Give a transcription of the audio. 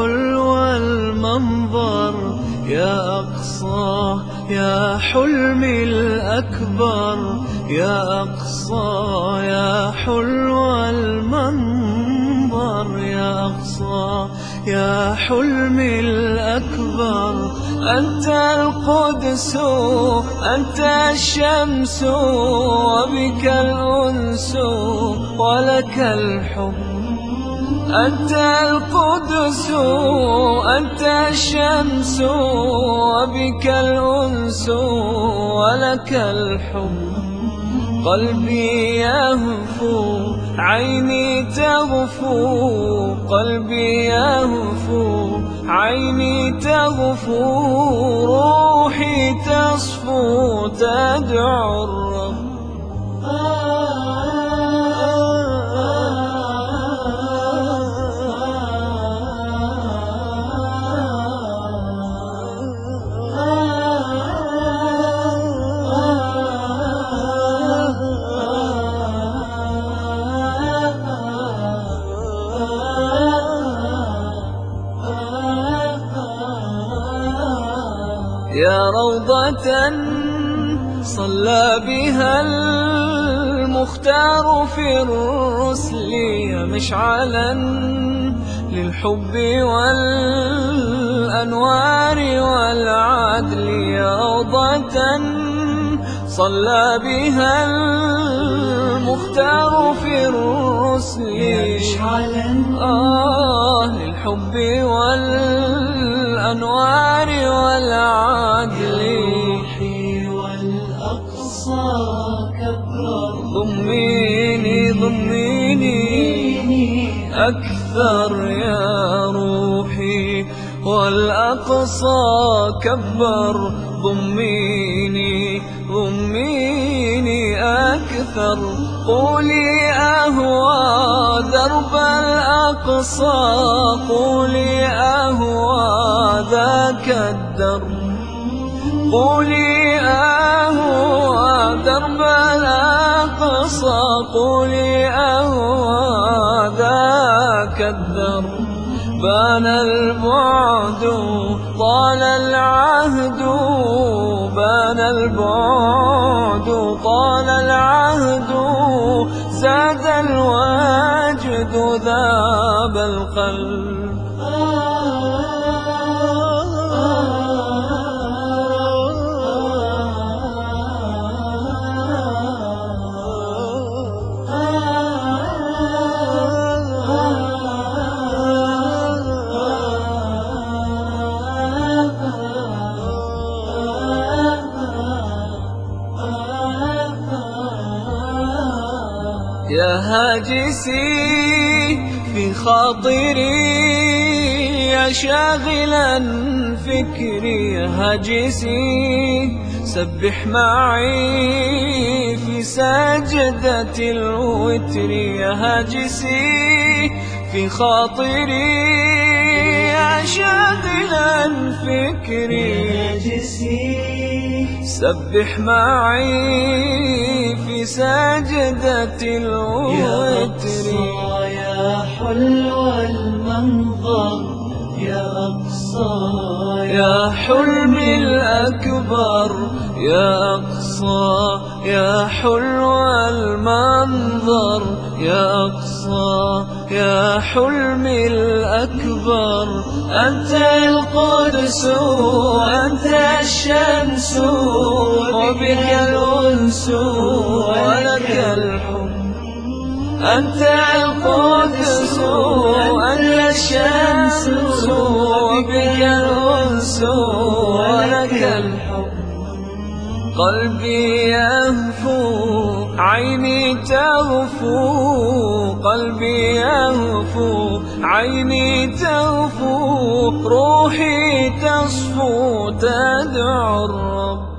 حلو المنظر يا أقصى يا حلمي الأكبر يا أقصى يا حلو المنظر يا أقصى يا حلمي الأكبر أنت القدس أنت الشمس وبك الأنس ولك الحب أنت القدس أنت الشمس وبك الأنس ولك الحب قلبي يهفو عيني تغفو قلبي يهفو عيني تغفو روحي تصفو تدعو الرب يا روضة صلى بها المختار في الرسل يا مشعلا للحب والأنوار والعدل يا روضة صلى بها المختار في الرسل يا مشعلا للحب والأنوار والعدل روحي والأقصى كبر ضميني ضميني أكثر يا روحي والأقصى كبر ضميني ضميني أكثر قولي أهوى درب الأقصى قولي أهوى ذاك الدرب قولي أهوى درب الأقصى قولي أهوى ذاك الدرب بان البعد طال العهد بان البعد طال العهد زاد الوجد ذاب القلب يا هاجسي في خاطري يا شاغلا فكري يا هاجسي سبح معي في سجدة الوتر يا هاجسي في خاطري يا شاغلا فكري يا هاجسي سبح معي في سجدة الوتر يا أقصى يا حلو المنظر يا أقصى يا حلمي الأكبر يا أقصى يا حلو المنظر يا أقصى يا حلمي الأكبر أنت القدس أنت الشمس وبك الأنس ولك الحب أنت القدس أنت الشمس وبك الأنس ولك الحب قلبي يهفو عيني تغفو قلبي يهفو عيني تغفو روحي تصفو تدعو الرب